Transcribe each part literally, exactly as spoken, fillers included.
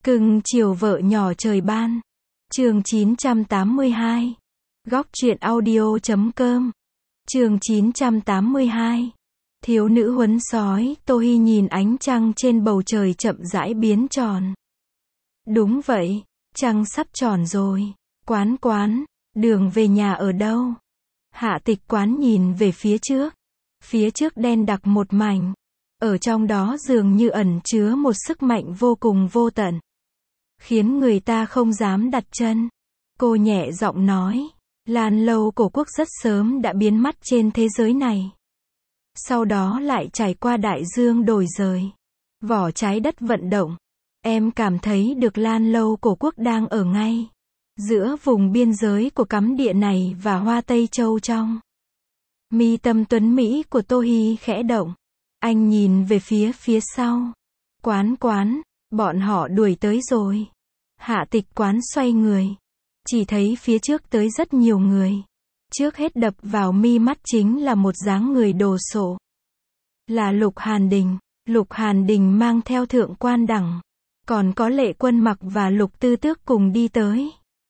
Cưng chiều vợ nhỏ trời ban. Chương chín trăm tám mươi hai. Góc truyện audio chấm com. Chương chín trăm tám mươi hai. Thiếu nữ huấn sói, Tô Hi nhìn ánh trăng trên bầu trời chậm rãi biến tròn. Đúng vậy, trăng sắp tròn rồi. Quán quán, đường về nhà ở đâu? Hạ Tịch Quán nhìn về phía trước. Phía trước đen đặc một mảnh. Ở trong đó dường như ẩn chứa một sức mạnh vô cùng vô tận, khiến người ta không dám đặt chân. Cô nhẹ giọng nói, Lan Lâu cổ quốc rất sớm đã biến mất trên thế giới này. Sau đó lại trải qua đại dương đổi rời. Vỏ trái đất vận động. Em cảm thấy được Lan Lâu cổ quốc đang ở ngay giữa vùng biên giới của cấm địa này và Hoa Tây Châu trong. Mi tâm tuấn Mỹ của Tô Hi khẽ động. Anh nhìn về phía phía sau. Quán quán, bọn họ đuổi tới rồi. Hạ Tịch Quán xoay người. Chỉ thấy phía trước tới rất nhiều người. Trước hết đập vào mi mắt chính là một dáng người đồ sộ. Là Lục Hàn Đình. Lục Hàn Đình mang theo Thượng Quan Đằng. Còn có Lệ Quân Mặc và Lục Tư Tước cùng đi tới.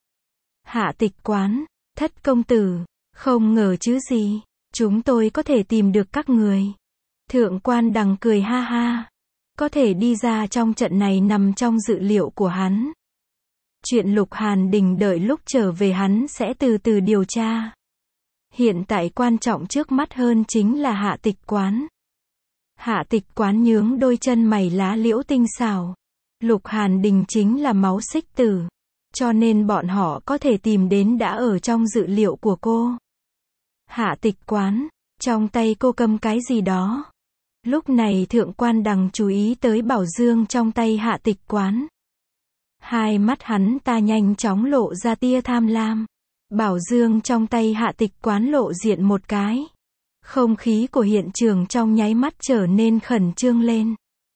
Hạ Tịch Quán, thất công tử, không ngờ chứ gì, chúng tôi có thể tìm được các người. Thượng Quan Đằng cười ha ha. Có thể đi ra trong trận này nằm trong dự liệu của hắn. Chuyện Lục Hàn Đình đợi lúc trở về hắn sẽ từ từ điều tra. Hiện tại quan trọng trước mắt hơn chính là Hạ Tịch Quán. Hạ Tịch Quán nhướng đôi chân mày lá liễu tinh xảo. Lục Hàn Đình chính là máu xích tử. Cho nên bọn họ có thể tìm đến đã ở trong dự liệu của cô. Hạ Tịch Quán, trong tay cô cầm cái gì đó. Lúc này Thượng Quan Đằng chú ý tới bảo dương trong tay Hạ Tịch Quán. Hai mắt hắn ta nhanh chóng lộ ra tia tham lam. Bảo dương trong tay Hạ Tịch Quán lộ diện một cái. Không khí của hiện trường trong nháy mắt trở nên khẩn trương lên.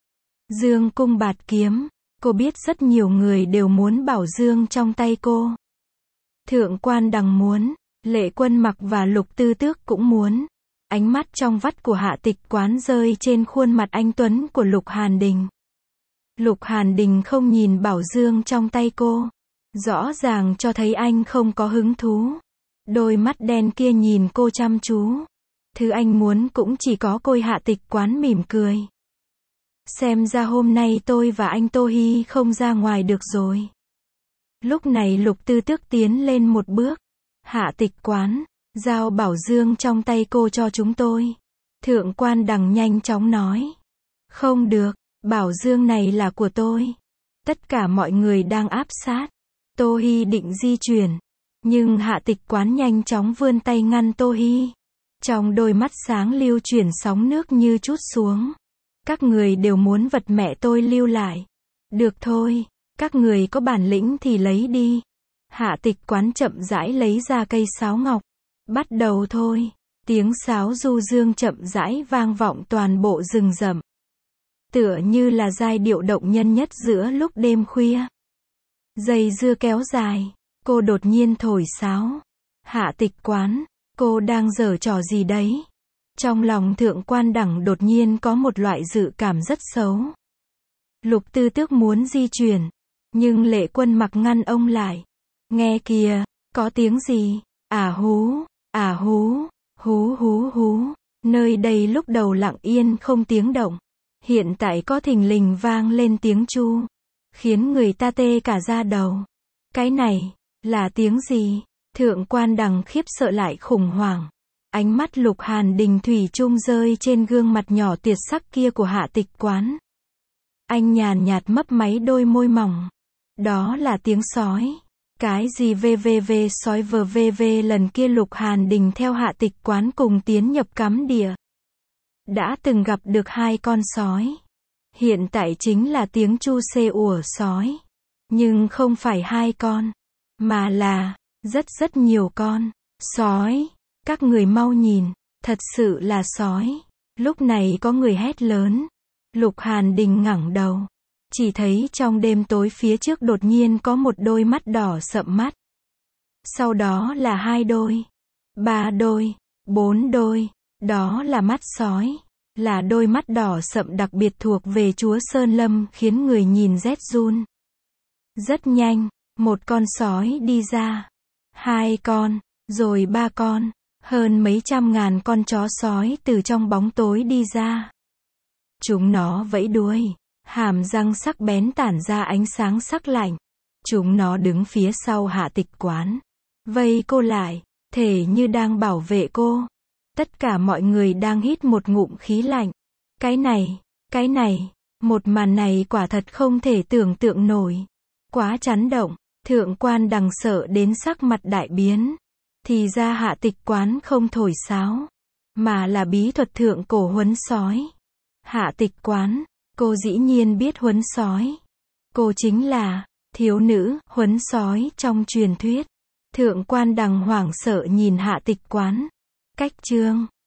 Dương cung bạt kiếm. Cô biết rất nhiều người đều muốn bảo dương trong tay cô. Thượng Quan Đằng muốn. Lệ Quân Mặc và Lục Tư Tước cũng muốn. Ánh mắt trong vắt của Hạ Tịch Quán rơi trên khuôn mặt anh tuấn của Lục Hàn Đình. Lục Hàn Đình không nhìn bảo dương trong tay cô. Rõ ràng cho thấy anh không có hứng thú. Đôi mắt đen kia nhìn cô chăm chú. Thứ anh muốn cũng chỉ có cô. Hạ Tịch Quán mỉm cười. Xem ra hôm nay tôi và anh Tô Hi không ra ngoài được rồi. Lúc này Lục Tư Tước tiến lên một bước. Hạ Tịch Quán, giao bảo dương trong tay cô cho chúng tôi. Thượng Quan Đằng nhanh chóng nói. Không được, bảo dương này là của tôi. Tất cả mọi người đang áp sát. Tô Hi định di chuyển. Nhưng Hạ Tịch Quán nhanh chóng vươn tay ngăn Tô Hi. Trong đôi mắt sáng lưu chuyển sóng nước như chút xuống. Các người đều muốn vật mẹ tôi lưu lại. Được thôi, các người có bản lĩnh thì lấy đi. Hạ Tịch Quán chậm rãi lấy ra cây sáo ngọc. Bắt đầu thôi. Tiếng sáo du dương chậm rãi vang vọng toàn bộ rừng rậm. Tựa như là giai điệu động nhân nhất giữa lúc đêm khuya. Dây dưa kéo dài. Cô đột nhiên thổi sáo. Hạ Tịch Quán, cô đang giở trò gì đấy? Trong lòng Thượng Quan Đằng đột nhiên có một loại dự cảm rất xấu. Lục Tư Tước muốn di chuyển. Nhưng Lệ Quân Mặc ngăn ông lại. Nghe kìa, có tiếng gì? À hú, à hú, hú hú hú. Nơi đây lúc đầu lặng yên không tiếng động. Hiện tại có thình lình vang lên tiếng chu. Khiến người ta tê cả da đầu. Cái này, là tiếng gì? Thượng Quan Đằng khiếp sợ lại khủng hoảng. Ánh mắt Lục Hàn Đình thủy chung rơi trên gương mặt nhỏ tuyệt sắc kia của Hạ Tịch Quán. Anh nhàn nhạt mấp máy đôi môi mỏng. Đó là tiếng sói. Cái gì vvv sói vờ vv lần kia Lục Hàn Đình theo Hạ Tịch Quán cùng tiến nhập cấm địa. Đã từng gặp được hai con sói. Hiện tại chính là tiếng chu xê ủa sói. Nhưng không phải hai con. Mà là, rất rất nhiều con. Sói. Các người mau nhìn. Thật sự là sói. Lúc này có người hét lớn. Lục Hàn Đình ngẩng đầu. Chỉ thấy trong đêm tối phía trước đột nhiên có một đôi mắt đỏ sậm mắt. Sau đó là hai đôi. Ba đôi. Bốn đôi. Đó là mắt sói. Là đôi mắt đỏ sậm đặc biệt thuộc về chúa Sơn Lâm khiến người nhìn rét run. Rất nhanh, một con sói đi ra. Hai con, rồi ba con, hơn mấy trăm ngàn con chó sói từ trong bóng tối đi ra. Chúng nó vẫy đuôi, hàm răng sắc bén tản ra ánh sáng sắc lạnh. Chúng nó đứng phía sau Hạ Tịch Quán, vây cô lại, thể như đang bảo vệ cô. Tất cả mọi người đang hít một ngụm khí lạnh. Cái này, cái này, một màn này quả thật không thể tưởng tượng nổi. Quá chấn động, Thượng Quan Đằng sợ đến sắc mặt đại biến. Thì ra Hạ Tịch Quán không thổi sáo, mà là bí thuật thượng cổ huấn sói. Hạ Tịch Quán, cô dĩ nhiên biết huấn sói. Cô chính là thiếu nữ huấn sói trong truyền thuyết. Thượng Quan Đằng hoảng sợ nhìn Hạ Tịch Quán. Cách chương